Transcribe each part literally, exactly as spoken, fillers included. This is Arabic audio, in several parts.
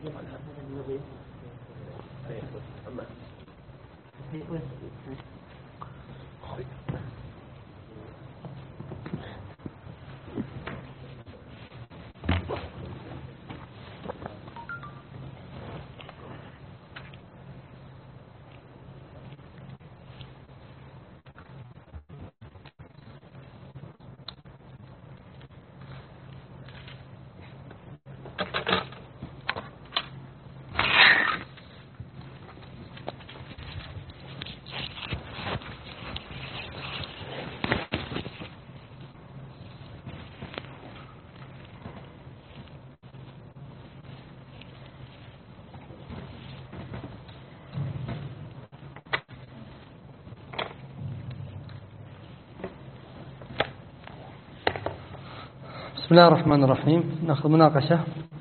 بسم الله الرحمن الرحيم. نأخذ مناقشة.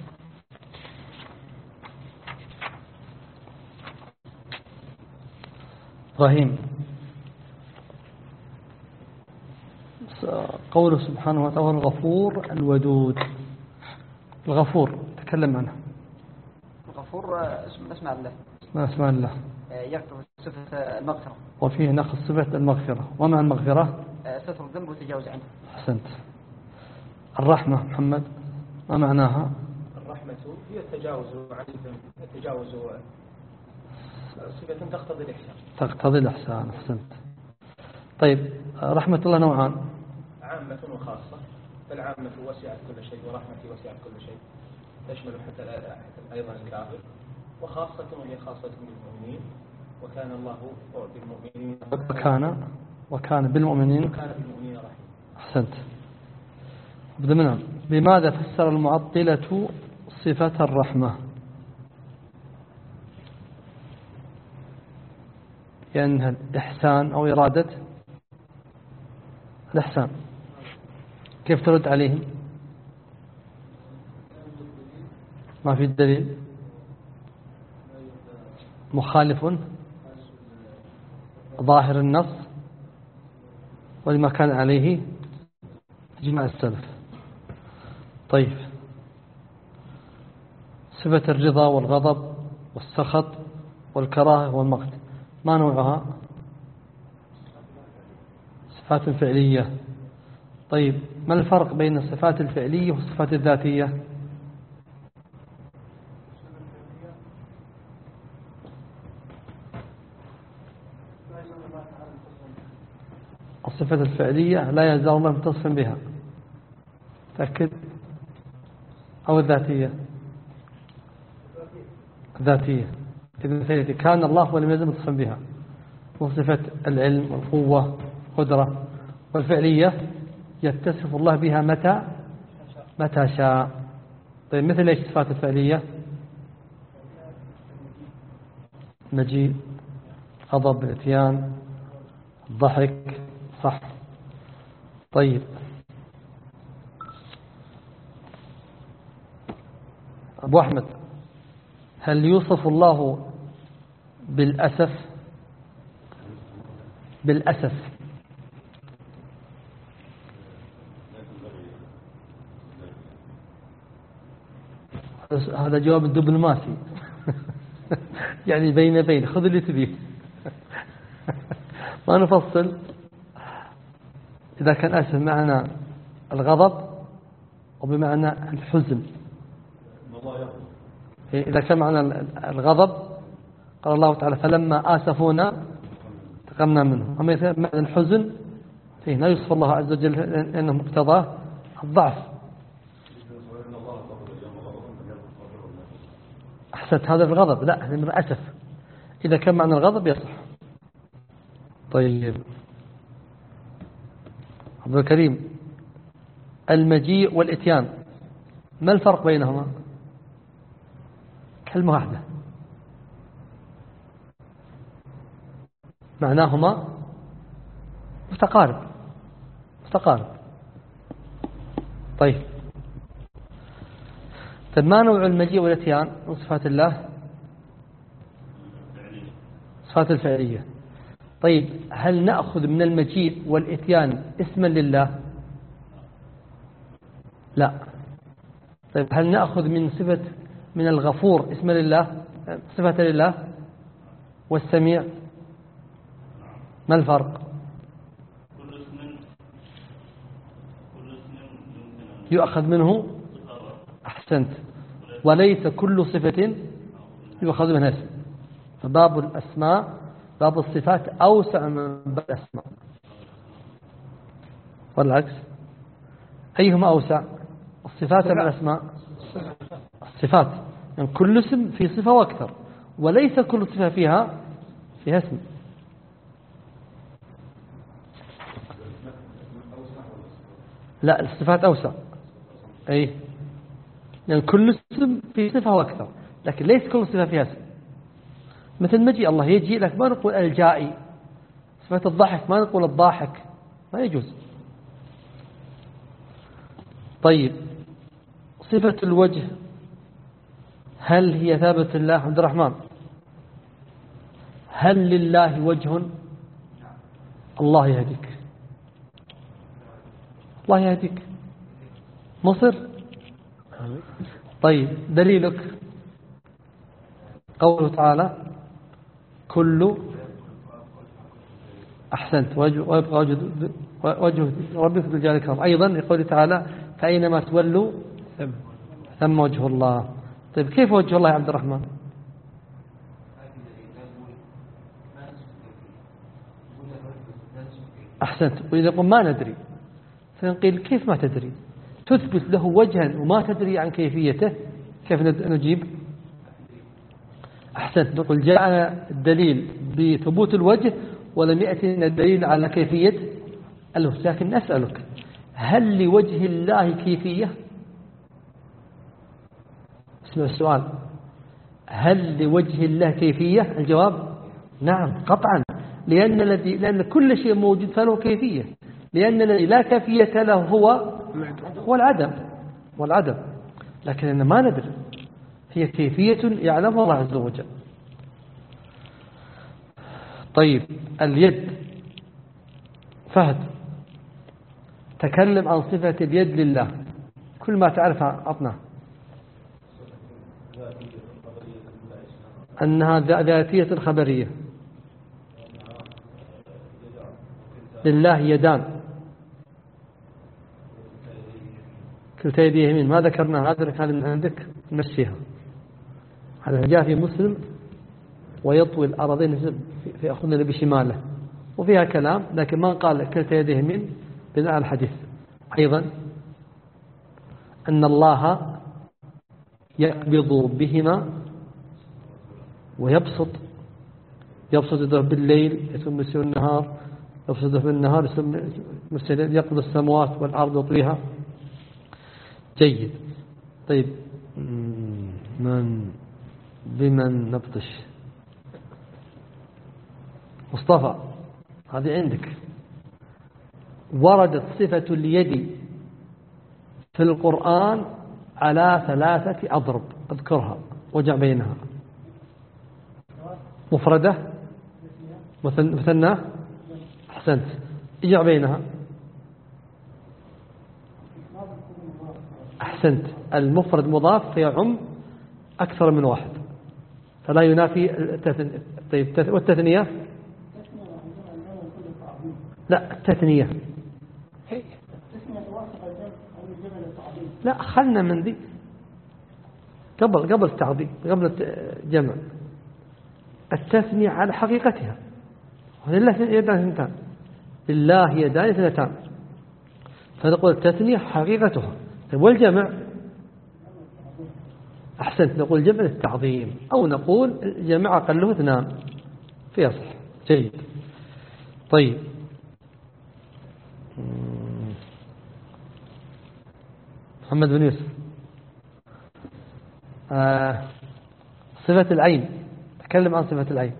إبراهيم، قوله سبحانه وتعالى الغفور الودود. الغفور تكلم عنه. الغفور اسم من أسماء الله. من أسماء الله. يكتب صفة المغفرة. وفيه نقص صفة المغفرة. ومع المغفرة ستر الذنب والتجاوز عنه. أحسنت. الرحمة محمد ما معناها؟ الرحمة هي التجاوز عن الذنب، التجاوز صفة تقتضي الإحسان. تقتضي الإحسان. أحسنت. طيب، رحمة الله نوعان، عامة وخاصة. فالعامة وسعت كل شيء ورحمتي وسعت كل شيء، تشمل حتى أيضا الكافر. وخاصة وهي خاصة بالمؤمنين، وكان الله بالمؤمنين وكان وكان بالمؤمنين وكان بالمؤمنين رحيم. أحسنت. بدنا بماذا فسر المعطلة صفة الرحمة؟ لأنها الإحسان أو إرادة الإحسان. كيف ترد عليهم؟ ما في دليل، مخالف ظاهر النص ولما كان عليه إجماع السلف. طيب، صفة الرضا والغضب والسخط والكراهة والمقت ما نوعها؟ صفات فعلية. طيب، ما الفرق بين الصفات الفعلية والصفات الذاتية؟ الصفة الفعلية لا يزال الله متصفا بها، تأكد، أو الذاتية؟ الذاتية. إذا كان الله ولم يزل متصفا بها. وصفة العلم والقوة والقدرة والفعلية يتصف الله بها متى متى شاء. طيب، مثل ايش الصفات الفعلية؟ مجيء، غضب، الاتيان، الضحك، صح. طيب، أبو أحمد، هل يوصف الله بالأسف؟ بالأسف هذا جواب الدبلوماسي. يعني بين بين، خذ اللي تبيه. ما نفصل. إذا كان أسف معنى الغضب وبمعنى الحزن. إذا كان معنى الغضب قال الله تعالى فلما آسفونا انتقمنا منهم. أما إذا معنى الحزن لا يوصف الله عز وجل لأنه مقتضاه الضعف. أحسنت، هذا الغضب، لا هذا من أسف. إذا كان معنى الغضب يصح. طيب، عبد الكريم، المجيء والإتيان ما الفرق بينهما؟ كلمة واحدة معناهما متقارب متقارب. طيب، طيب ما نوع المجيء والإتيان من صفات الله؟ صفات الفعلية. طيب، هل نأخذ من المجيء والإتيان اسما لله؟ لا. طيب، هل نأخذ من صفة من الغفور اسم لله صفة لله والسميع ما الفرق؟ يؤخذ منه أحسنت، وليس كل صفة يؤخذ منها اسم. فباب الأسماء باب الصفات أوسع من باب الأسماء، والعكس. أيهما أوسع، الصفات أم الأسماء؟ الصفات، يعني كل اسم في صفة وأكثر، وليس كل صفة فيها فيها اسم. لا، الصفات أوسع، أي يعني كل اسم في صفة وأكثر، لكن ليس كل صفة فيها اسم. مثل مجيء الله، يجي لك ما نقول الجائي. صفة الضحك ما نقول الضاحك، ما يجوز. طيب صفة الوجه هل هي ثابت لله؟ عبد الرحمن، هل لله وجه؟ الله يهديك، الله يهديك مصر. طيب دليلك قوله تعالى كل أحسنت ويبقى وجه وجه ربك ذو الجلال والإكرام. أيضا يقول تعالى فأينما تولوا ثم وجه الله. طيب كيف وجه الله يا عبد الرحمن؟ أحسنت. وإذا قلنا ما ندري فنقول كيف ما تدري؟ تثبت له وجها وما تدري عن كيفيته، كيف نجيب؟ أحسنت. نقول جاءنا الدليل بثبوت الوجه ولم يأتينا الدليل على كيفية الوجه. لكن أسألك، هل لوجه الله كيفية؟ اسمع السؤال، هل لوجه الله كيفية؟ الجواب نعم قطعا، لأن الذي لأن كل شيء موجود فله كيفية، لأن الذي لا كيفية له هو هو العدم والعدم. لكننا ما ندري، هي كيفية يعلمها الله عز وجل. طيب اليد، فهد تكلم عن صفة اليد لله، كل ما تعرفها أعطنا. أنها ذاتية خبرية، لله يدان كلتا يديه يمين. ما ذكرنا هذا، كان من عندك نمشيها. هذا جاء في مسلم ويطوي الأرضين في أخذنا بشماله، وفيها كلام، لكن ما قال كلتا يديه يمين بناء على الحديث. أيضا أن الله يقبض بهما ويبسط، يبسط يده بالليل ثم يسير النهار، يبسط يده بالنهار ثم يقبض السماوات والأرض يطويها. جيد. طيب من بمن نبطش؟ مصطفى هذه عندك. وردت صفة اليد في القرآن على ثلاثة أضرب، اذكرها وجع بينها. مفردة، مثنى، أحسنت، اجع بينها. أحسنت. المفرد مضاف فيعم أكثر من واحد فلا ينافي التثنية. طيب والتثنية؟ لا، التثنية لا، خلنا من ذي قبل قبل التعظيم قبل الجمع. التثنية على حقيقتها، لله يدان اثنتان، لله يدان اثنتان، فنقول التثنية حقيقتها. والجمع أحسنت، نقول جمع للتعظيم، أو نقول الجمع أقله اثنان في أصح. جيد. طيب محمد بن يوسف، آه صفة العين، تكلم عن صفة العين.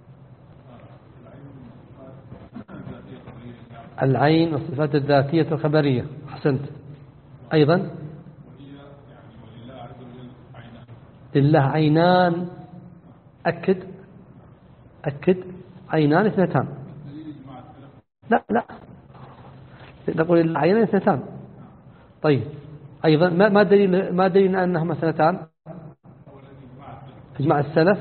العين والصفات الذاتية الخبرية. أحسنت. أيضا لله عينان، أكد أكد عينان اثنتان. لا لا، نقول لله عينان اثنتان. طيب أيضا ما دليل ما دليل أنهما اثنتان؟ إجماع السلف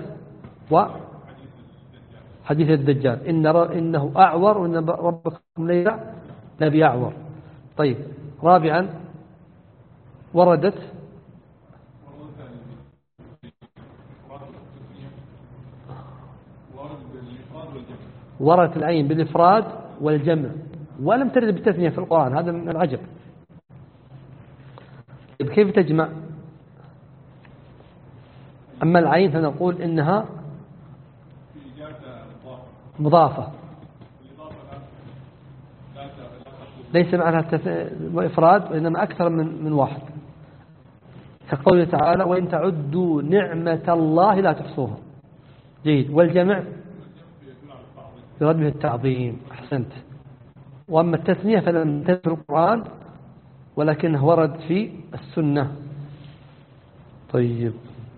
وحديث الدجال إن إنه أعور وإن ربكم ليس بأعور. طيب رابعا وردت وردت العين بالإفراد والجمع ولم ترد بالتثنية في القرآن، هذا من العجب. كيف تجمع؟ أما العين فنقول إنها مضافة ليس معناها إفراد وإنما أكثر من من واحد، كقوله تعالى وإن تعدوا نعمة الله لا تحصوها. جيد. والجمع يراد به التعظيم. أحسنت. وأما التثنية فلم ترد في القرآن ولكنه ورد في السنة. طيب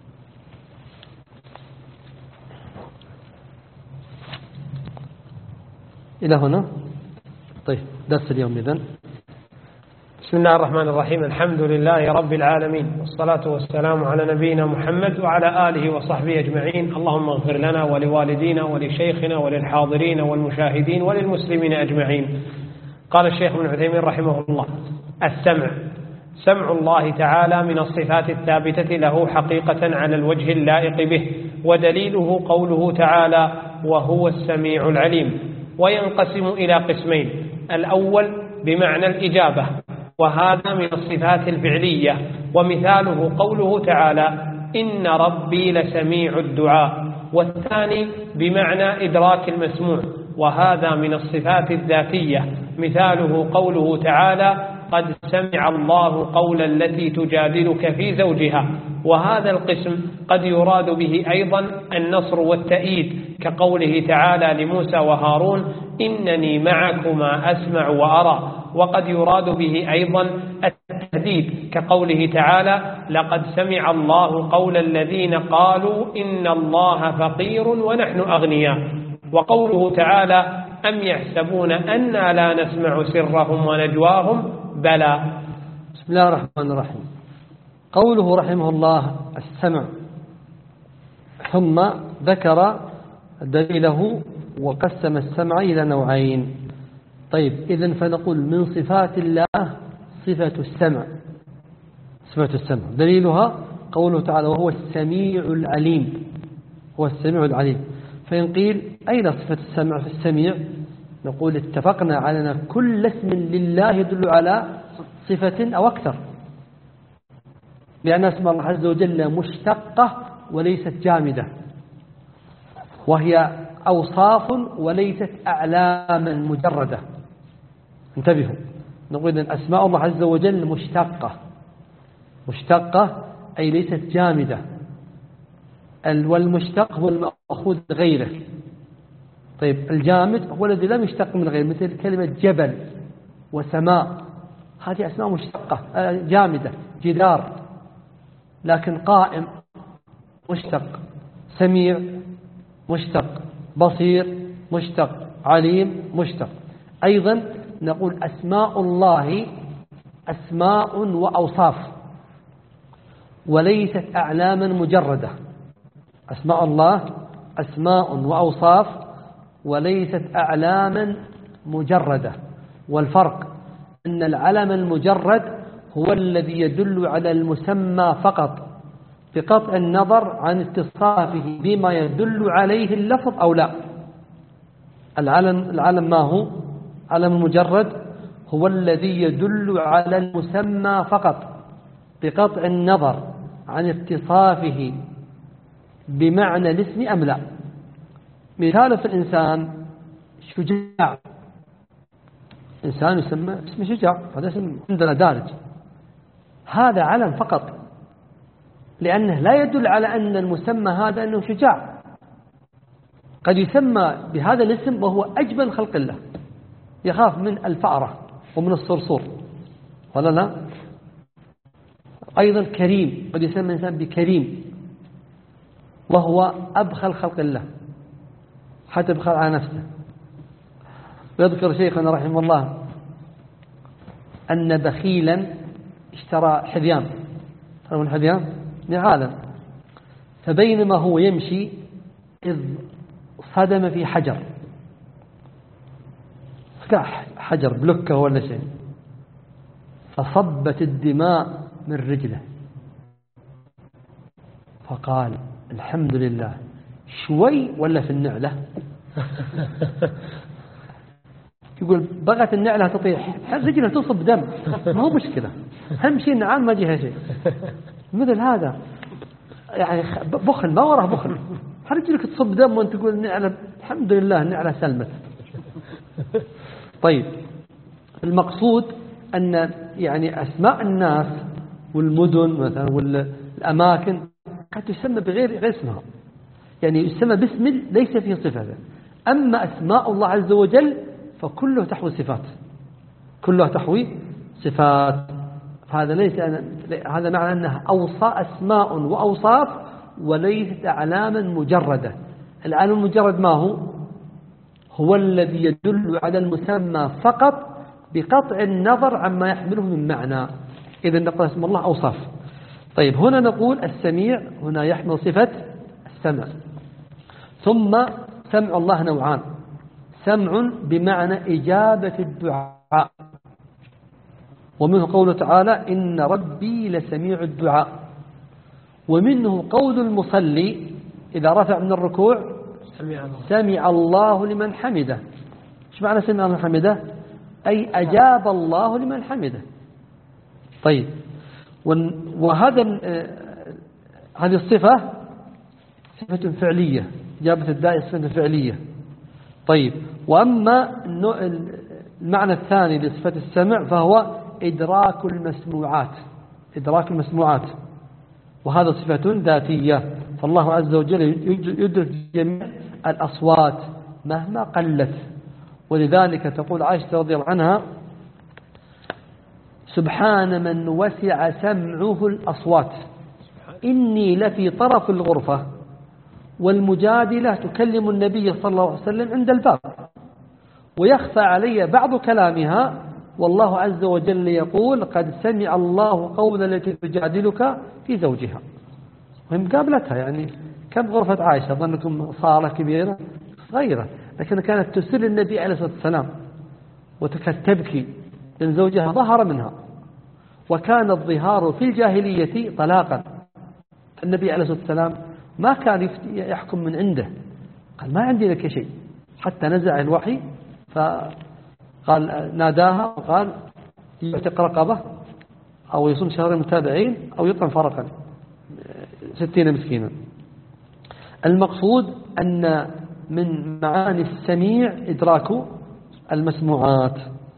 إلى هنا. طيب درس اليوم إذن. بسم الله الرحمن الرحيم. الحمد لله رب العالمين والصلاة والسلام على نبينا محمد وعلى آله وصحبه أجمعين. اللهم اغفر لنا ولوالدينا ولشيخنا وللحاضرين والمشاهدين وللمسلمين أجمعين. قال الشيخ ابن عثيمين رحمه الله: السمع سمع الله تعالى من الصفات الثابتة له حقيقة على الوجه اللائق به، ودليله قوله تعالى وهو السميع العليم. وينقسم إلى قسمين: الأول بمعنى الإجابة وهذا من الصفات الفعلية، ومثاله قوله تعالى إن ربي لسميع الدعاء. والثاني بمعنى إدراك المسموع وهذا من الصفات الذاتية، مثاله قوله تعالى قد سمع الله قول التي تجادلك في زوجها. وهذا القسم قد يراد به أيضا النصر والتأييد كقوله تعالى لموسى وهارون إنني معكما أسمع وأرى. وقد يراد به أيضا التهديد كقوله تعالى لقد سمع الله قول الذين قالوا إن الله فقير ونحن أغنياء. وقوله تعالى أم يحسبون أنا لا نسمع سرهم ونجواهم بلى. بسم الله الرحمن الرحيم. قوله رحمه الله السمع، ثم ذكر دليله وقسم السمع إلى نوعين. طيب إذن فنقول من صفات الله صفة السمع، صفة السمع دليلها قوله تعالى وهو السميع العليم، هو السميع العليم. فإن قيل أين صفة السمع في السميع؟ نقول اتفقنا على أن كل اسم لله يدل على صفة أو أكثر، لأن اسم الله عز وجل مشتقة وليست جامدة، وهي أوصاف وليست أعلاما مجردة. انتبهوا، نقول أن أسماء الله عز وجل مشتقة، مشتقة أي ليست جامدة، والمشتق هو المأخوذ غيره. طيب الجامد هو الذي لم يشتق من غيره، مثل كلمة جبل وسماء، هذه أسماء مشتقة جامدة. جدار، لكن قائم مشتق، سميع مشتق، بصير مشتق، عليم مشتق. أيضا نقول أسماء الله أسماء وأوصاف وليست أعلاما مجردة. أسماء الله أسماء وأوصاف وليست أعلاما مجردة. والفرق أن العلم المجرد هو الذي يدل على المسمى فقط بقطع النظر عن اتصافه بما يدل عليه اللفظ أو لا. العلم العلم ما هو؟ علم مجرد هو الذي يدل على المسمى فقط بقطع النظر عن اتصافه بمعنى الاسم أم لا. مثال في الإنسان شجاع، إنسان يسمى اسم شجاع، هذا اسم عندنا دارج، هذا علم فقط، لأنه لا يدل على أن المسمى هذا أنه شجاع. قد يسمى بهذا الاسم وهو أجمل خلق الله، يخاف من الفأرة ومن الصرصور، ولا لا؟ أيضا كريم، قد يسمى الإنسان بكريم وهو أبخل خلق الله، حتى بخل على نفسه. ويذكر شيخنا رحمه الله أن بخيلا اشترى حذيان، تعرفون الحذيان؟ نعالا، فبينما هو يمشي إذ صدم في حجر، حجر بلكة ولا شيء، فصبت الدماء من رجله، فقال الحمد لله، شوي ولا في النعلة. يقول بغت النعلة تطيح، رجلها تصب دم، ما هو مشكلة، أهم شيء النعال ما جيها شيء. مثل هذا يعني بخل، ما وراه بخل، رجلك تصب دم وانت تقول النعلة الحمد لله النعلة سلمت. طيب المقصود أن يعني أسماء الناس والمدن مثلا والأماكن قد تسمى بغير غير اسمها، يعني يسمى باسم ليس فيه صفة. أما أسماء الله عز وجل فكله تحوي صفات، كلها تحوي صفات. هذا ليس هذا معنى أنها أوصى أسماء وأوصاف وليست أعلاما مجردة. العلم المجرد ما هو؟ هو الذي يدل على المسمى فقط بقطع النظر عما يحمله من معنى. إذا نقول اسم الله أوصاف. طيب هنا نقول السميع هنا يحمل صفة السمع. ثم سمع الله نوعان، سمع بمعنى إجابة الدعاء، ومنه قوله تعالى إن ربي لسميع الدعاء، ومنه قول المصلي إذا رفع من الركوع سمع الله لمن حمده. ايش معنى سمع الله لمن حمده؟ أي أجاب الله لمن حمده. طيب وهذا هذه الصفة صفة فعلية، إجابة الداعي صفة فعلية. طيب وأما المعنى الثاني لصفة السمع فهو إدراك المسموعات، إدراك المسموعات، وهذا صفة ذاتية. فالله عز وجل يدرك جميع الأصوات مهما قلت، ولذلك تقول عائشة رضي الله عنها سبحان من وسع سمعه الأصوات، إني لفي طرف الغرفة والمجادلة تكلم النبي صلى الله عليه وسلم عند الباب ويخفى علي بعض كلامها والله عز وجل يقول قد سمع الله قول التي تجادلك في زوجها. وهم قابلتها، يعني كم غرفة عائشة؟ أظنكم صالة كبيرة صغيرة، لكن كانت تسر النبي عليه الصلاة والسلام وتكاد تبكي لأن زوجها ظهر منها، وكان الظهار في الجاهلية طلاقا. النبي عليه الصلاة والسلام ما كان يحكم من عنده، قال ما عندي لك شيء، حتى نزع الوحي فقال ناداها وقال يعتق رقبة أو يصوم شهرين متابعين أو يطعم فرقا ستين مسكينا. المقصود أن من معاني السميع إدراك المسموعات.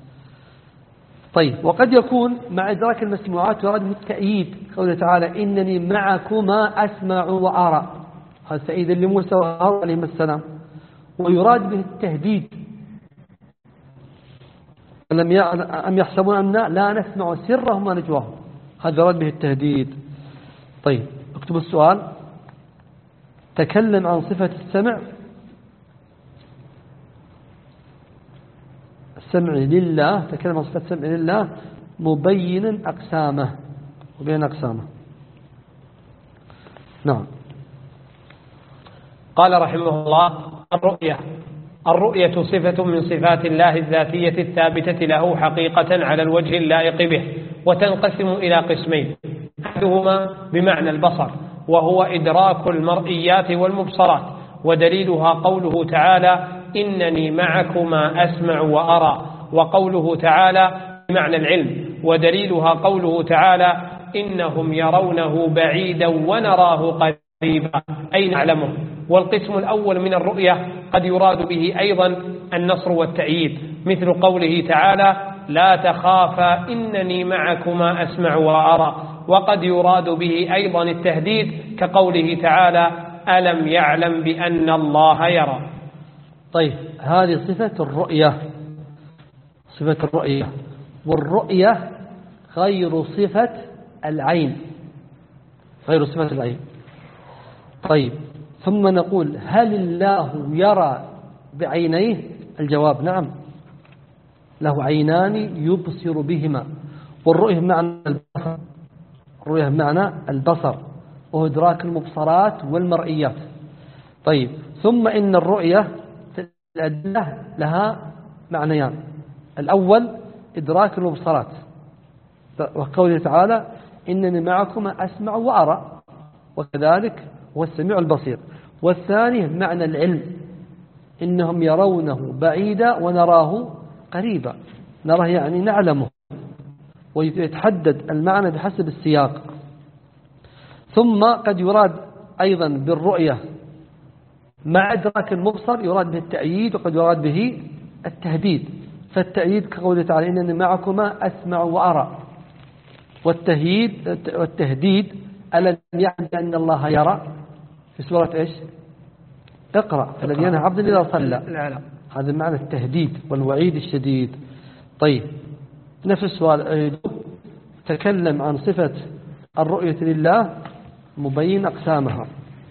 طيب وقد يكون مع إدراك المسموعات يراد به التأييد، قوله تعالى إنني معكما أسمع وأرى، هذا تأييد لموسى وهارون عليهما السلام. ويراد به التهديد، أم يحسبون أننا لا نسمع سرهم ونجواهم، هذا يراد به التهديد. طيب اكتبوا السؤال، تكلم عن صفة السمع، السمع لله، تكلم عن صفة السمع لله مبينا أقسامه، مبين أقسامه. نعم. قال رحمه الله الرؤية. الرؤية صفة من صفات الله الذاتية الثابتة له حقيقة على الوجه اللائق به، وتنقسم إلى قسمين، أحدهما بمعنى البصر وهو إدراك المرئيات والمبصرات، ودليلها قوله تعالى إنني معكما أسمع وأرى، وقوله تعالى بمعنى العلم، ودليلها قوله تعالى إنهم يرونه بعيدا ونراه قريبا أي نعلمه. والقسم الأول من الرؤية قد يراد به أيضا النصر والتأييد، مثل قوله تعالى لا تخافا إنني معكما أسمع وأرى، وقد يراد به أيضا التهديد كقوله تعالى ألم يعلم بأن الله يرى. طيب هذه صفة الرؤية، صفة الرؤية، والرؤية غير صفة العين، غير صفة العين. طيب ثم نقول هل الله يرى بعينيه؟ الجواب نعم، له عينان يبصر بهما، والرؤية بمعنى البصر، الرؤية بمعنى البصر، وهو إدراك المبصرات والمرئيات. طيب، ثم إن الرؤية الأدلة لها معنيان. الأول إدراك المبصرات، وقوله تعالى إنني معكم أسمع وأرى، وكذلك هو السميع البصير. والثاني معنى العلم، إنهم يرونه بعيدا ونراه قريبا. نراه يعني نعلمه، ويتحدد المعنى بحسب السياق. ثم قد يراد أيضا بالرؤية مع إدراك المبصر يراد به التأييد، وقد يراد به التهديد. فالتأييد كقوله تعالى إنني معكما أسمع وأرى، والتهييد والتهديد ألم يعني أن الله يرى في سورة إيش؟ اقرأ الذي ينهى عبدا إذا صلى. هذا معنى التهديد والوعيد الشديد. طيب، نفس السؤال تكلم عن صفة الرؤية لله مبين أقسامها.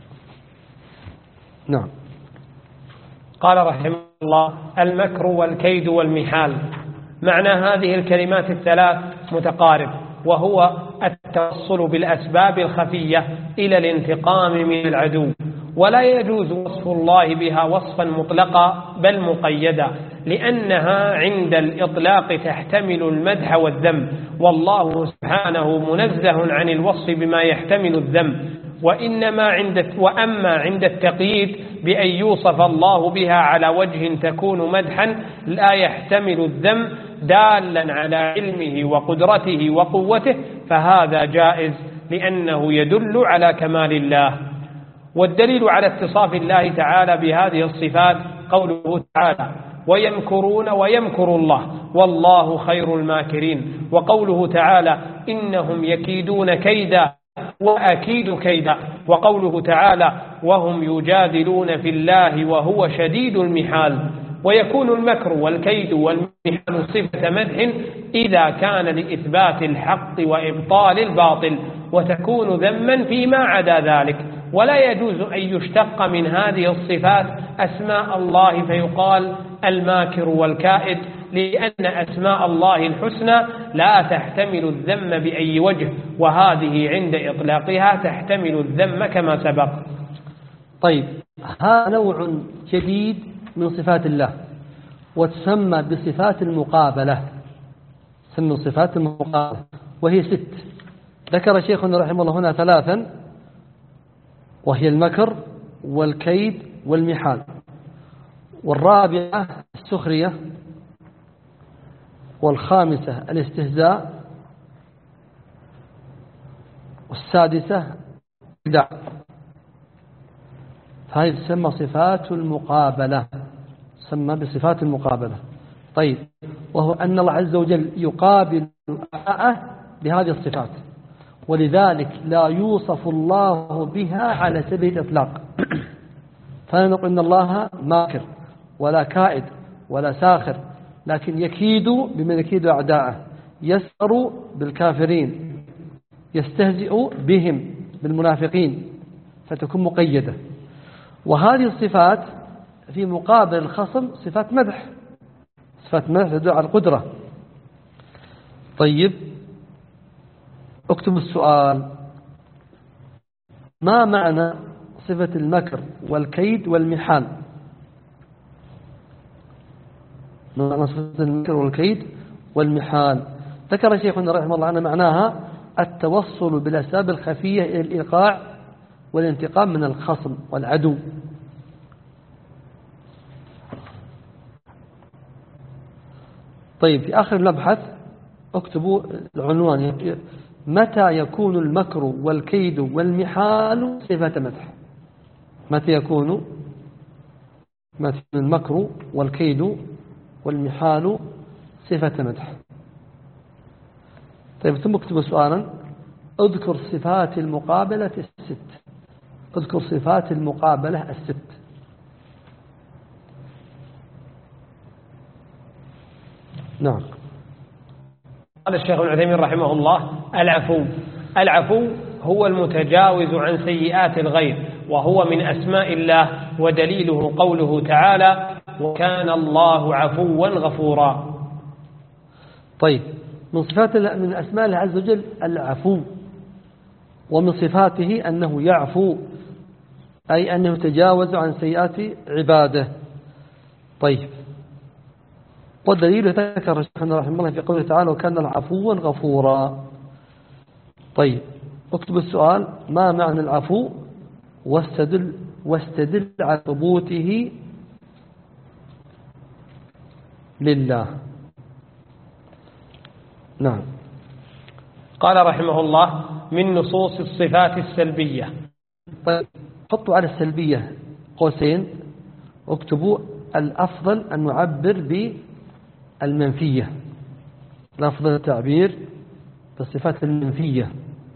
نعم. قال رحمه الله: المكر والكيد والمحال. معنى هذه الكلمات الثلاث متقارب، وهو التوصل بالأسباب الخفية إلى الانتقام من العدو، ولا يجوز وصف الله بها وصفا مطلقا بل مقيدا، لأنها عند الإطلاق تحتمل المدح والذم، والله سبحانه منزه عن الوصف بما يحتمل الذم. وإنما عند وأما عند التقييد بأن يوصف الله بها على وجه تكون مدحا لا يحتمل الذم دالا على علمه وقدرته وقوته، فهذا جائز لأنه يدل على كمال الله. والدليل على اتصاف الله تعالى بهذه الصفات قوله تعالى: ويمكرون ويمكر الله والله خير الماكرين. وقوله تعالى: إنهم يكيدون كيدا وأكيد كيدا. وقوله تعالى: وهم يجادلون في الله وهو شديد المحال. ويكون المكر والكيد والمحال صفة مدح إذا كان لإثبات الحق وإبطال الباطل، وتكون ذما فيما عدا ذلك. ولا يجوز أن يشتق من هذه الصفات أسماء الله فيقال الماكر والكائد، لأن أسماء الله الحسنى لا تحتمل الذم بأي وجه، وهذه عند إطلاقها تحتمل الذم كما سبق. طيب، هذا نوع جديد من صفات الله، وتسمى بصفات المقابلة. تسمى صفات المقابلة، وهي ست. ذكر شيخنا رحمه الله هنا ثلاثا، وهي المكر والكيد والمحال. والرابعة السخرية، والخامسة الاستهزاء، والسادسة الدع. هذه تسمى صفات المقابلة، تسمى بصفات المقابلة. طيب، وهو أن الله عز وجل يقابل أعداءه بهذه الصفات، ولذلك لا يوصف الله بها على سبيل الإطلاق. فلا نقول إن الله ماكر ولا كائد ولا ساخر، لكن يكيد بمن يكيد أعداءه، يسخر بالكافرين، يستهزئ بهم بالمنافقين، فتكون مقيدة. وهذه الصفات في مقابل الخصم صفات مدح، صفات مدح تدل على القدرة. طيب، اكتب السؤال: ما معنى صفة المكر والكيد والمحال؟ ما معنى صفة المكر والكيد والمحال؟ ذكر شيخنا رحمه الله أن معناها التوصل بالأسباب الخفية إلى الإيقاع والانتقام من الخصم والعدو. طيب، في آخر المبحث اكتبوا العنوان: متى يكون المكر والكيد والمحال صفة مدح؟ متى يكون متى المكر والكيد والمحال صفة مدح؟ طيب، ثم اكتبوا سؤالا: اذكر صفات المقابلة الست. اذكر صفات المقابلة الست. نعم. قال الشيخ ابن عثيمين رحمه الله: العفو. العفو هو المتجاوز عن سيئات الغير، وهو من أسماء الله، ودليله قوله تعالى: وكان الله عفوا غفورا. طيب، من صفات من أسماء الله عز وجل العفو. ومن صفاته أنه يعفو أي أنه يتجاوز عن سيئات عباده. طيب، والدليل ذكر شيخنا رحمه الله في قوله تعالى وكان العفو غفورا. طيب، اكتب السؤال: ما معنى العفو؟ واستدل, واستدل على ثبوته لله. نعم. قال رحمه الله: من نصوص الصفات السلبية. طيب، حطوا على السلبية قوسين، اكتبوا الأفضل أن نعبر بالمنفية، الأفضل التعبير بالصفات المنفية.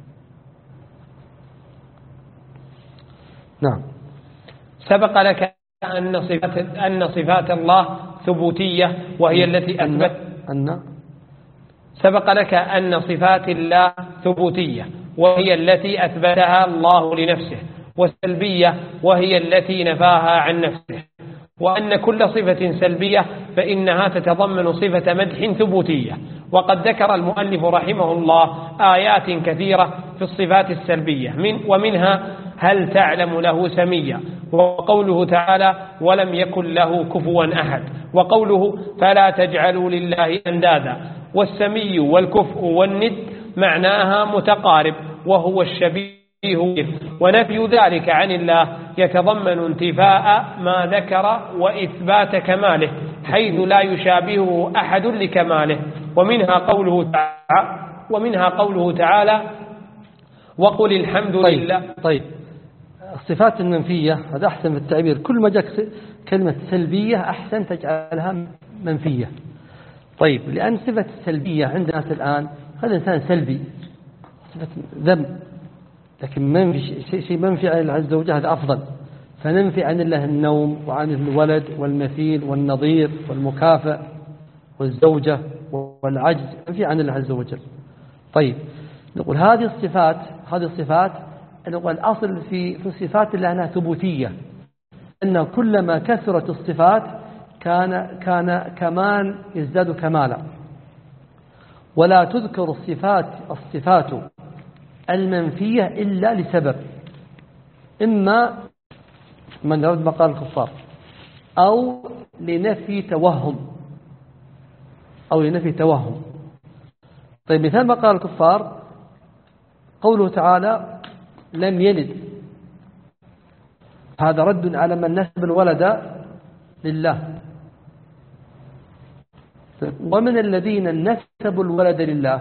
نعم. سبق لك أن صفات, أن صفات الله ثبوتية وهي التي أثبت أن سبق لك أن صفات الله ثبوتية وهي التي أثبتها الله لنفسه، والسلبية وهي التي نفاها عن نفسه، وأن كل صفة سلبية فإنها تتضمن صفة مدح ثبوتية. وقد ذكر المؤلف رحمه الله آيات كثيرة في الصفات السلبية، من ومنها هل تعلم له سميا، وقوله تعالى ولم يكن له كفوا أحد، وقوله فلا تجعلوا لله أندادا. والسمي والكفء والند معناها متقارب وهو الشبيه، ونفي ذلك عن الله يتضمن انتفاء ما ذكر وإثبات كماله حيث لا يشابهه أحد لكماله. ومنها قوله تعالى ومنها قوله تعالى وقل الحمد طيب لله. طيب، الصفات المنفية هذا أحسن في التعبير، كل ما جاءت كلمة سلبية أحسن تجعلها منفية. طيب، لأن صفة السلبية عندنا الآن هذا إنسان سلبي، صفة ذنب، لكن منفي شيء شيء منفي عن الله عز وجل هذا أفضل، فننفي عن الله النوم وعن الولد والمثيل والنظير والمكافئ والزوجة والعجز، ننفي عن الله عز وجل. طيب، نقول هذه الصفات هذه الصفات نقول الأصل في في الصفات الله أنها ثبوتية، أن كلما كثرت الصفات كان كان كمال يزداد كمالا، ولا تذكر الصفات الصفات المنفية إلا لسبب، إما من يرد مقال الكفار أو لنفي توهم أو لنفي توهم. طيب، مثال مقال الكفار قوله تعالى لم يلد، هذا رد على من نسب الولد لله. ومن الذين نسبوا الولد لله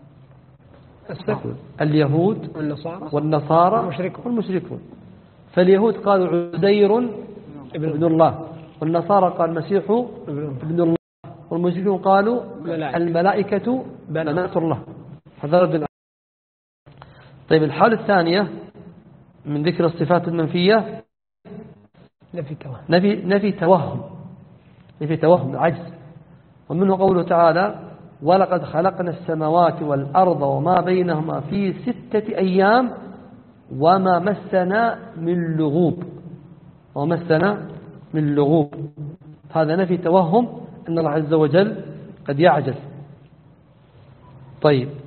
اليهود والنصارى والمشركون. فاليهود قالوا عزير ابن الله، والنصارى قال المسيح ابن الله، والمشركون قالوا الملائكة بنات الله. هذا رد. طيب، الحالة الثانية من ذكر الصفات المنفية نفي توهم نفي نفي توهم نفي توهم العجز. ومنه قوله تعالى ولقد خلقنا السماوات والأرض وما بينهما في ستة أيام وما مسنا من لغوب ومسنا من لغوب. هذا نفي توهم أن الله عز وجل قد يعجز. طيب،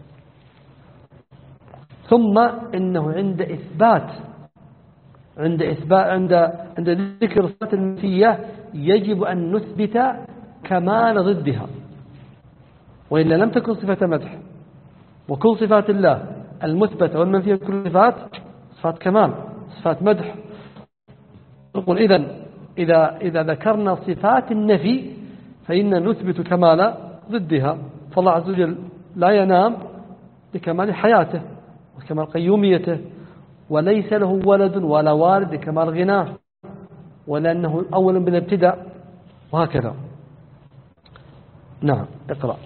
ثم إنه عند إثبات عند إثبات عند عند ذكر الصفات المنفية يجب أن نثبت كمال ضدها، وإلا لم تكن صفة مدح. وكل صفات الله المثبتة والمنفية كل صفات صفات كمال، صفات مدح. نقول إذن إذا إذا ذكرنا صفات النفي فإن نثبت كمال ضدها. فالله عز وجل لا ينام لكمال حياته وكمال قيوميته، وليس له ولد ولا والد لكمال غناه، ولأنه أولا بالابتداء، وهكذا. نعم، اقرأ.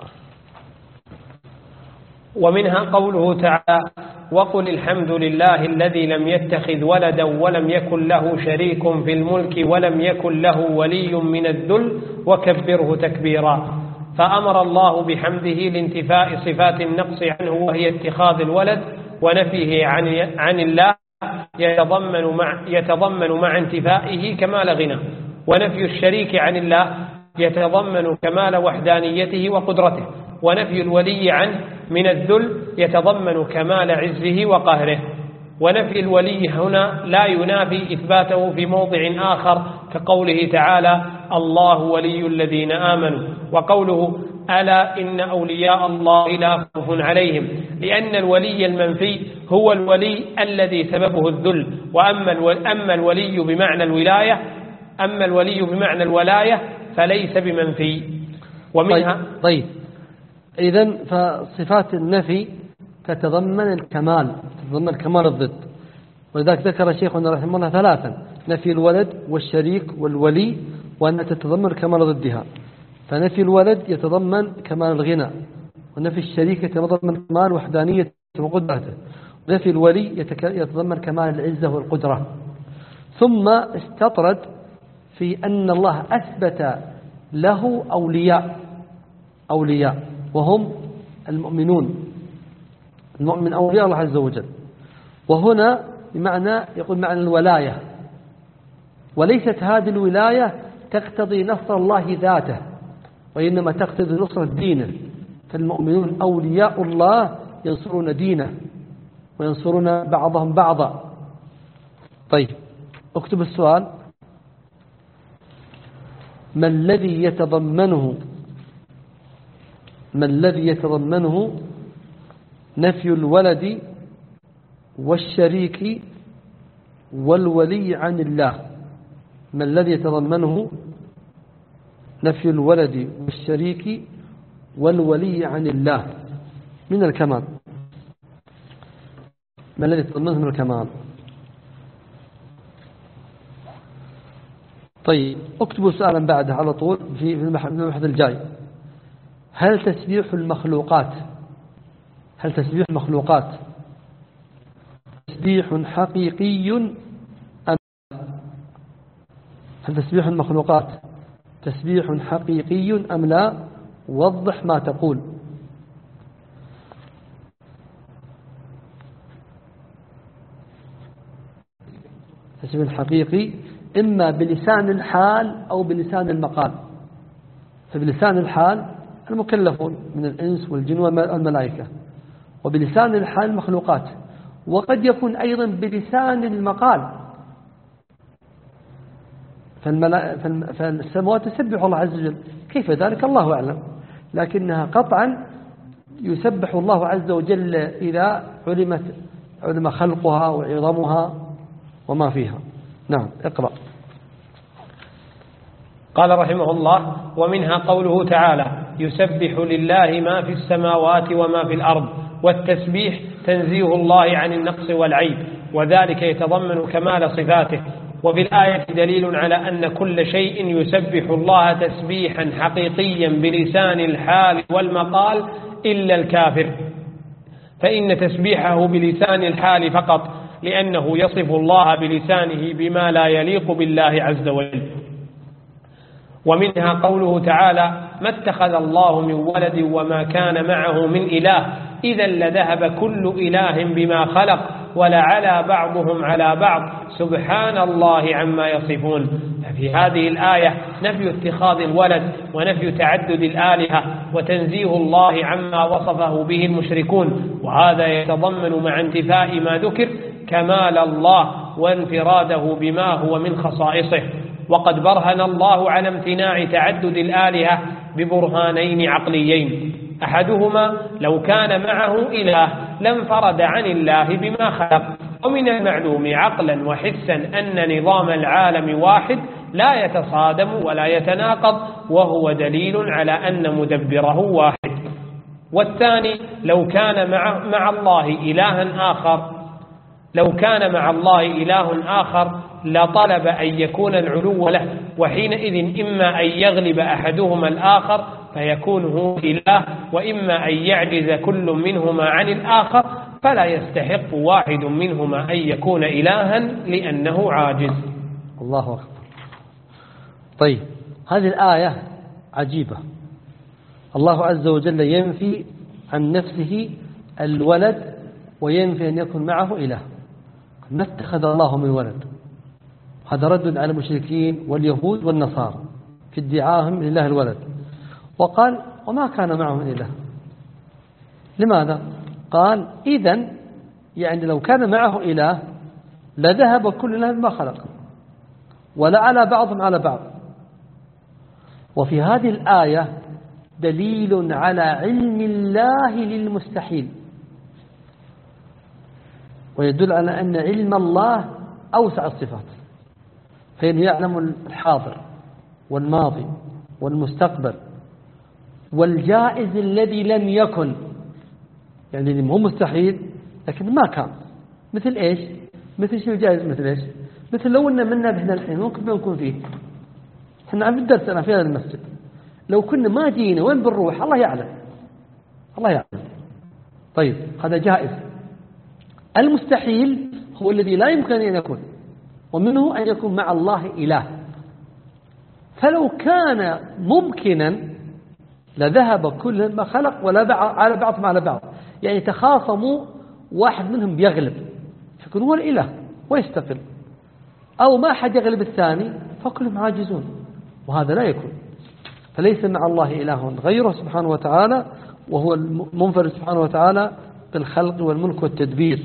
ومنها قوله تعالى وقل الحمد لله الذي لم يتخذ ولدا ولم يكن له شريك في الملك ولم يكن له ولي من الذل وكبره تكبيرا. فأمر الله بحمده لانتفاء صفات النقص عنه وهي اتخاذ الولد، ونفيه عن عن الله يتضمن مع يتضمن مع انتفائه كمال غنى، ونفي الشريك عن الله يتضمن كمال وحدانيته وقدرته، ونفي الولي عنه من الذل يتضمن كمال عزه وقهره. ونفي الولي هنا لا ينافي إثباته في موضع آخر كقوله تعالى الله ولي الذين آمنوا، وقوله ألا إن أولياء الله لا خوف عليهم، لأن الولي المنفي هو الولي الذي سببه الذل. وأما الولي بمعنى الولاية أما الولي بمعنى الولاية فليس بمنفي. ومنها طيب, طيب. إذن فصفات النفي تتضمن الكمال، تتضمن كمال الضد، ولذلك ذكر شيخنا رحمه الله ثلاثا: نفي الولد والشريك والولي، وأن تتضمن كمال ضدها. فنفي الولد يتضمن كمال الغنى، ونفي الشريك يتضمن كمال وحدانية وقدرته، ونفي الولي يتضمن كمال العزة والقدرة. ثم استطرد في أن الله أثبت له أولياء أولياء وهم المؤمنون، المؤمن أولياء الله عز وجل. وهنا بمعنى يقول معنى الولاية، وليست هذه الولاية تقتضي نصر الله ذاته، وإنما تقتضي نصرة دينه. فالمؤمنون أولياء الله ينصرون دينه وينصرون بعضهم بعضا. طيب، اكتب السؤال: ما الذي يتضمنه ما الذي يتضمنه نفي الولد والشريك والولي عن الله؟ ما الذي يتضمنه نفي الولد والشريك والولي عن الله من الكمال؟ ما الذي يتضمنه من الكمال؟ طيب، اكتبوا سؤالا بعده على طول في المبحث الجاي: هل تسبيح المخلوقات هل تسبيح المخلوقات تسبيح حقيقي أم هل تسبيح المخلوقات تسبيح حقيقي أم لا؟ وضح ما تقول. تسبيح حقيقي إما بلسان الحال أو بلسان المقال. فبلسان الحال المكلفون من الإنس والجن والملائكة، وبلسان الحال المخلوقات، وقد يكون أيضا بلسان المقال. فالسماوات تسبح الله عز وجل، كيف ذلك الله أعلم، لكنها قطعا يسبح الله عز وجل إذا علمت علم خلقها وعظمها وما فيها. نعم، اقرأ. قال رحمه الله: ومنها قوله تعالى: يسبح لله ما في السماوات وما في الأرض. والتسبيح تنزيه الله عن النقص والعيب، وذلك يتضمن كمال صفاته. وفي الآية دليل على أن كل شيء يسبح الله تسبيحا حقيقيا بلسان الحال والمقال إلا الكافر، فإن تسبيحه بلسان الحال فقط، لأنه يصف الله بلسانه بما لا يليق بالله عز وجل. ومنها قوله تعالى: ما اتخذ الله من ولد وما كان معه من إله إذا لذهب كل إله بما خلق ولعلى بعضهم على بعض سبحان الله عما يصفون. ففي هذه الآية نفي اتخاذ الولد ونفي تعدد الآلهة، وتنزيه الله عما وصفه به المشركون، وهذا يتضمن مع انتفاء ما ذكر كمال الله وانفراده بما هو من خصائصه. وقد برهن الله على امتناع تعدد الآلهة ببرهانين عقليين: أحدهما لو كان معه إله لانفرد عن الله بما خلق. ومن المعلوم عقلا وحسا أن نظام العالم واحد لا يتصادم ولا يتناقض، وهو دليل على أن مدبره واحد. والثاني لو كان مع, مع الله إلها آخر لو كان مع الله إله آخر لطلب أن يكون العلو له، وحينئذ إما أن يغلب أحدهما الآخر فيكون هو إله، وإما أن يعجز كل منهما عن الآخر فلا يستحق واحد منهما أن يكون إلها لأنه عاجز. الله أكبر. طيب، هذه الآية عجيبة. الله عز وجل ينفي عن نفسه الولد وينفي أن يكون معه إله. ما اتخذ الله من ولد، هذا رد على المشركين واليهود والنصارى في ادعاهم لله الولد. وقال: وما كان معه من إله. لماذا؟ قال إذن يعني لو كان معه إله لذهب كل إله ما خلق ولا على بعضهم على بعض. وفي هذه الآية دليل على علم الله للمستحيل، ويدل على أن علم الله أوسع الصفات، فإنه يعلم الحاضر والماضي والمستقبل والجائز الذي لم يكن، يعني مو مستحيل لكن ما كان. مثل إيش؟ مثل شنو جائز؟ مثل إيش؟ مثل لو أن منا بهنا الحين ممكن نكون فيه، احنا عم الدرس أنا في هذا المسجد، لو كنا ما جينا وين بنروح؟ الله يعلم، الله يعلم. طيب هذا جائز. المستحيل هو الذي لا يمكن أن يكون، ومنه أن يكون مع الله إله. فلو كان ممكنا لذهب كل ما خلق ولا على بعضهم على بعض، يعني تخاصموا واحد منهم بيغلب فيكون هو الإله ويستقل، أو ما حد يغلب الثاني فكلهم عاجزون، وهذا لا يكون. فليس مع الله إله غيره سبحانه وتعالى، وهو المنفرد سبحانه وتعالى بالخلق والملك والتدبير.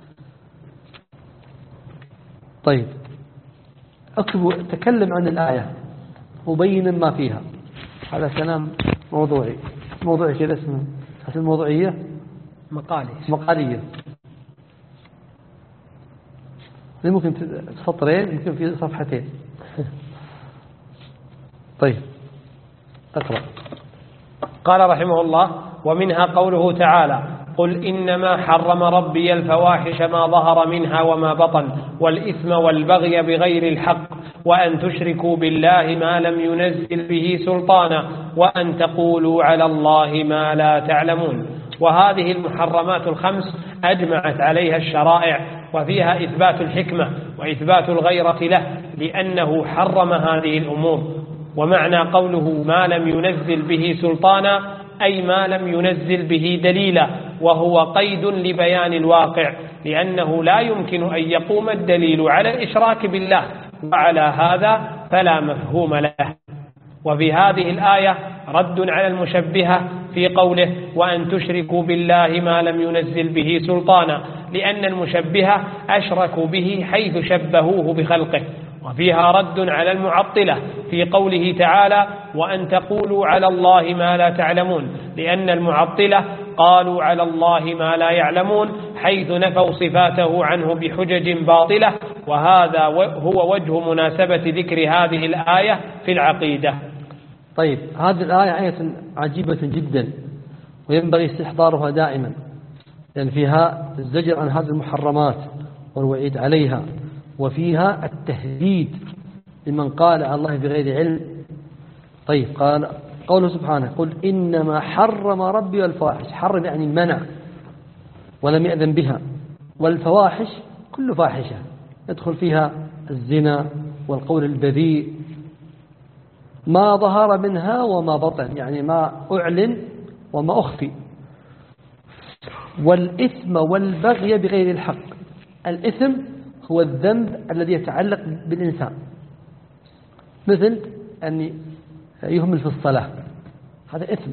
طيب أكتب تكلم عن الآية وبين ما فيها، هذا كلام موضوعي. موضوعي كذا اسمه اسم الموضوعية مقالي مقالية، ممكن سطرين ممكن في صفحتين. طيب أقرأ. قال رحمه الله: ومنها قوله تعالى: قل إنما حرم ربي الفواحش ما ظهر منها وما بطن والإثم والبغي بغير الحق وأن تشركوا بالله ما لم ينزل به سلطانا وأن تقولوا على الله ما لا تعلمون. وهذه المحرمات الخمس أجمعت عليها الشرائع، وفيها إثبات الحكمة وإثبات الغيرة له لأنه حرم هذه الأمور. ومعنى قوله ما لم ينزل به سلطانا أي ما لم ينزل به دليلا، وهو قيد لبيان الواقع، لأنه لا يمكن أن يقوم الدليل على الإشراك بالله، وعلى هذا فلا مفهوم له. وفي هذه الآية رد على المشبهة في قوله وأن تشركوا بالله ما لم ينزل به سلطانا، لأن المشبهة أشركوا به حيث شبهوه بخلقه. وفيها رد على المعطلة في قوله تعالى وأن تقولوا على الله ما لا تعلمون، لأن المعطلة قالوا على الله ما لا يعلمون حيث نفوا صفاته عنه بحجج باطلة، وهذا هو وجه مناسبة ذكر هذه الآية في العقيدة. طيب هذه الآية آية عجيبة جدا، وينبغي استحضارها دائما، لأن فيها الزجر عن هذه المحرمات والوعيد عليها، وفيها التهديد لمن قال على الله بغير علم. طيب قال قوله سبحانه قل إنما حرم ربي الفواحش، حرم يعني منع ولم يأذن بها، والفواحش كل فاحشة يدخل فيها الزنا والقول البذيء ما ظهر منها وما بطن، يعني ما أعلن وما أخفي، والإثم والبغي بغير الحق. الإثم هو الذنب الذي يتعلق بالإنسان، مثل أن يهمل في الصلاة، هذا إثم.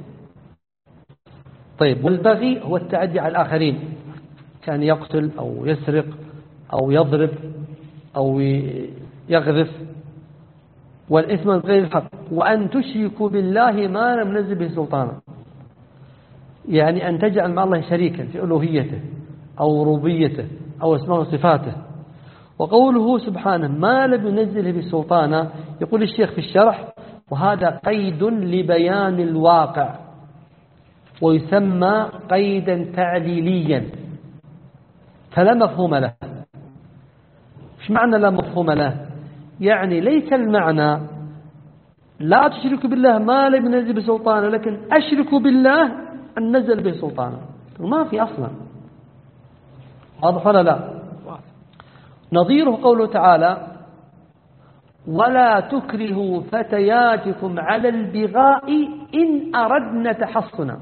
طيب والبغي هو التعدي على الآخرين، كان يقتل أو يسرق أو يضرب أو يغذف. والإثم بغير الحق. وأن تشركوا بالله ما لم ينزل به سلطانا، يعني أن تجعل مع الله شريكا في ألوهيته أو ربوبيته أو اسمه وصفاته. وقوله سبحانه ما لم ينزله بسلطانا، يقول الشيخ في الشرح وهذا قيد لبيان الواقع، ويسمى قيدا تعليليا، فلا مفهوم له. ايش معنى لا مفهوم له؟ يعني ليس المعنى لا تشركوا بالله ما لم ينزل بسلطانا، لكن أشركوا بالله أن نزل به سلطانا، ما في أصلا. واضح ولا لا؟ نظيره قوله تعالى ولا تكرهوا فتياتكم على البغاء إن أردنا تحصنا.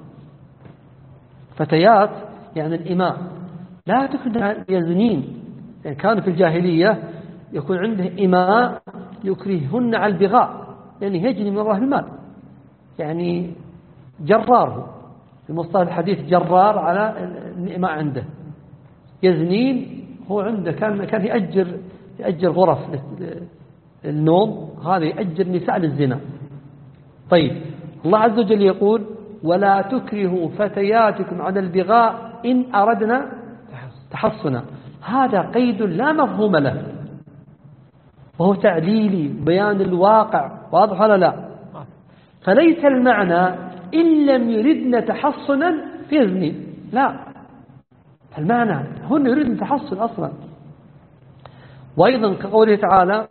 فتيات يعني الإماء، لا تكره يزنين، يعني كانوا في الجاهلية يكون عنده إماء يكرههن على البغاء، يعني يجني من الله المال، يعني جراره في مصطلح الحديث جرار على ما عنده. يزنين هو عنده كان كان يأجر يأجر غرف النوم، هذا يأجر نساء للزنا. طيب الله عز وجل يقول ولا تكرهوا فتياتكم على البغاء إن أردنا تحصنا. هذا قيد لا مفهوم له، وهو تعليلي بيان الواقع، واضح ولا لا؟ فليس المعنى إن لم يردن تحصنا فيزني، لا، المعنى هن يريدن تحصن أصلا. وأيضا كقوله تعالى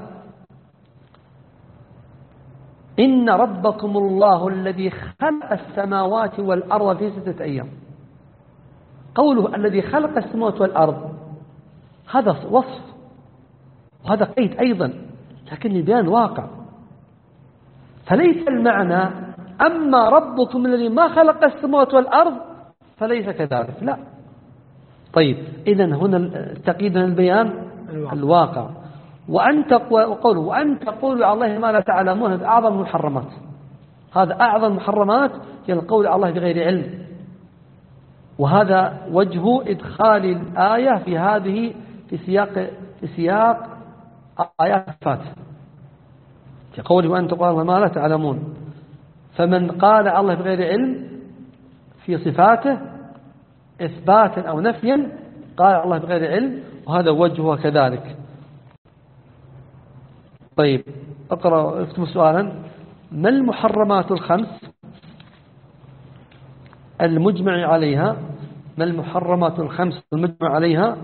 إن ربكم الله الذي خلق السماوات والأرض في ستة أيام. قوله الذي خلق السماوات والأرض هذا وصف وهذا قيد أيضا، لكن لبيان واقع. فليس المعنى أما ربكم الذي ما خلق السماوات والأرض فليس كذلك، لا. طيب إذن هنا التقييد من البيان الواقع, الواقع. وأن تقول وأن تقولوا على الله ما لا تعلمون، هذا أعظم المحرمات، هذا أعظم المحرمات هي القول على الله بغير علم. وهذا وجه إدخال الآية في هذه في سياق في سياق آيات الفاتحة، في قوله وأن تقولوا ما لا تعلمون. فمن قال على الله بغير علم في صفاته إثباتا أو نفيا قال على الله بغير علم، وهذا وجهه كذلك. طيب أقرأ اكتبوا سؤالا: ما المحرمات الخمس المجمع عليها؟ ما المحرمات الخمس المجمع عليها؟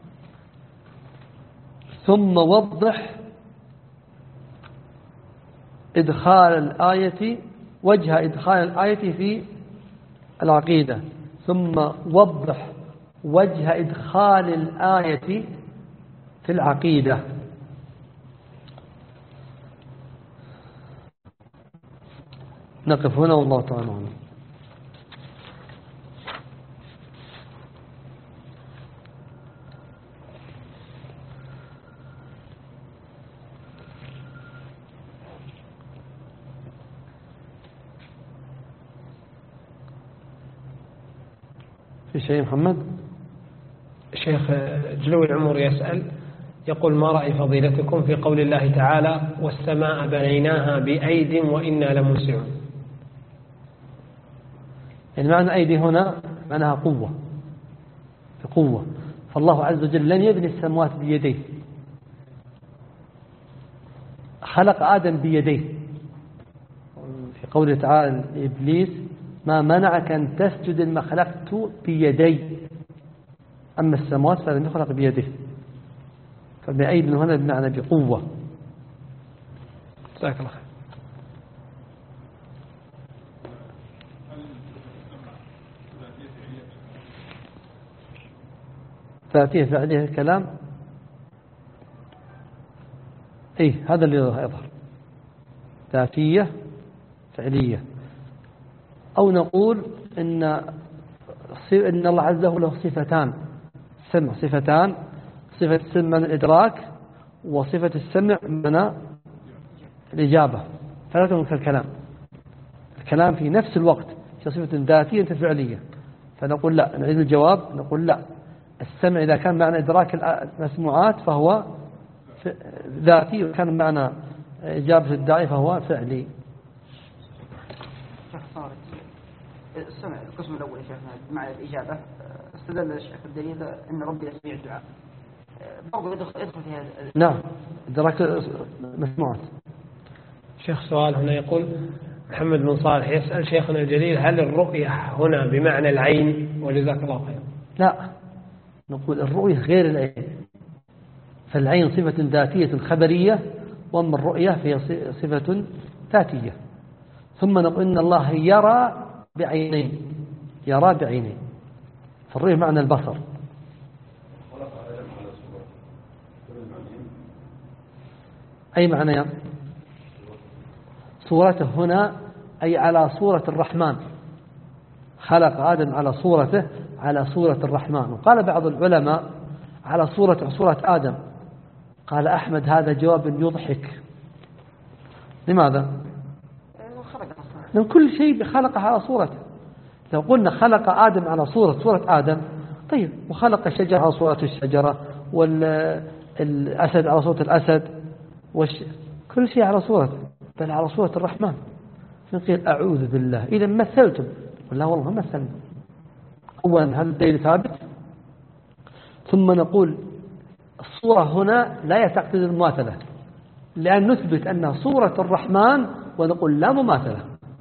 ثم وضح إدخال الآية وجه إدخال الآية في العقيدة، ثم وضح وجه إدخال الآية في العقيدة. نقف هنا والله تعالى أعلم. في شيء محمد؟ شيخ جلوي العمر يسأل يقول: ما رأي فضيلتكم في قول الله تعالى والسماء بنيناها بأيد وإنا لموسعون؟ يعني معنى أيدي هنا معناها قوة، قوة. فالله عز وجل لن يبني السماوات بيديه، خلق آدم بيديه. في قوله تعالى إبليس: ما منعك أن تسجد لما خلقت بيدي، أما السماوات فلم يخلق بيده. فبأيد هنا بمعنى بقوة. جزاك الله خير. ذاتية فعلية الكلام، اي هذا اللي يظهر، ذاتية فعلية. أو نقول إن إن الله عز وجل له صفتان، سمع صفتان، صفة السمع من الإدراك، وصفة السمع من الإجابة. فلا تكون كالكلام، الكلام في نفس الوقت هي صفة ذاتية فعلية. فنقول لا، نعيد الجواب، نقول لا، السمع إذا كان معنى إدراك المسموعات فهو ذاتي، وكان معنى إجابة الداعي فهو فعلي. السمع القسم الأول يا شيخنا مع الإجابة، استدل الشيخ الدليل أن ربي يسمع الدعاء، برضو يدخل يدخل في هذا. نعم، إدراك مسموعات. شيخ سؤال هنا يقول محمد بن صالح يسأل شيخنا الجليل: هل الرؤية هنا بمعنى العين؟ وجزاك الله خير. لا، نقول الرؤية غير العين، فالعين صفة ذاتية خبرية، وأما الرؤية فهي صفة ذاتية. ثم نقول إن الله يرى بعينين، يرى بعينين، فالرؤية معنى البصر. أي معنى؟ صورته هنا أي على صورة الرحمن، خلق آدم على صورته، على صورة الرحمن. وقال بعض العلماء على صورة صورة آدم. قال أحمد: هذا جواب يضحك. لماذا؟ لأن كل شيء خلقه على صورته، لو قلنا خلق آدم على صورة صورة آدم، طيب وخلق الشجرة على صورة الشجرة، والأسد على صورة الأسد، والش... كل شيء على صورة، بل على صورة الرحمن. فنقول أعوذ بالله إذا مثلتم، ولا والله ما مثلنا. أولا هذا الدليل ثابت، ثم نقول الصورة هنا لا يتقتضي المماثلة، لأن نثبت أنها صورة الرحمن ونقول لا مماثلة.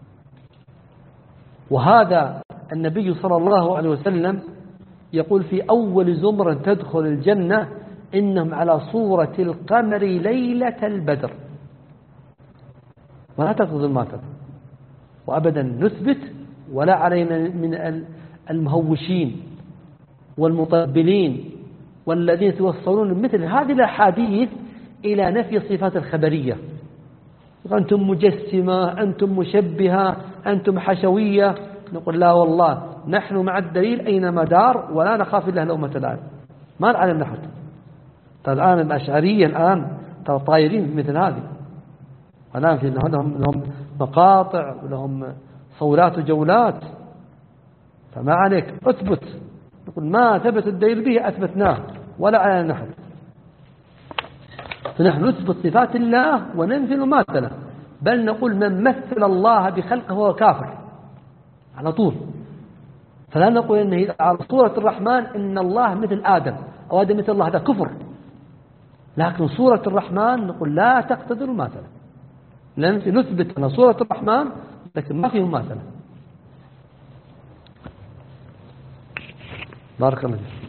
وهذا النبي صلى الله عليه وسلم يقول في أول زمرة تدخل الجنة إنهم على صورة القمر ليلة البدر، ولا تقتضي المماثلة. وأبدا نثبت، ولا علينا من المهوشين والمطبلين والذين يتوصلون مثل هذه الأحاديث إلى نفي الصفات الخبرية. أنتم مجسمة، أنتم مشبهة، أنتم حشوية. نقول لا والله نحن مع الدليل أينما دار، ولا نخاف الله لومة لائم، ما نعلم نحن. الآن الأشعرية الآن طايرين مثل هذه، الآن في لهم لهم مقاطع ولهم صولات وجولات. فما عليك أثبت، نقول ما ثبت الدليل به أثبتناه، ولا علينا نحن. فنحن نثبت صفات الله وننفي المماثلة، بل نقول من مثل الله بخلقه هو كافر على طول. فلا نقول إنه على صورة الرحمن إن الله مثل آدم أو آدم مثل الله، هذا كفر. لكن صورة الرحمن نقول لا تقتضي المماثلة، لأن نثبت أن صورة الرحمن لكن ما فيه مماثلة. بارك الله فيك.